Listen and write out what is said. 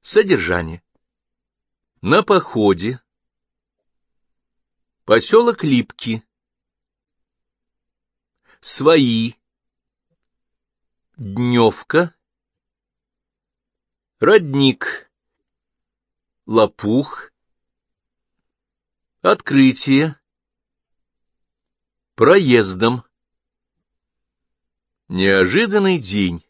Содержание. На походе. Поселок Липки. Свои. Дневка. Родник. Лопух. Открытие. Проездом. Неожиданный день.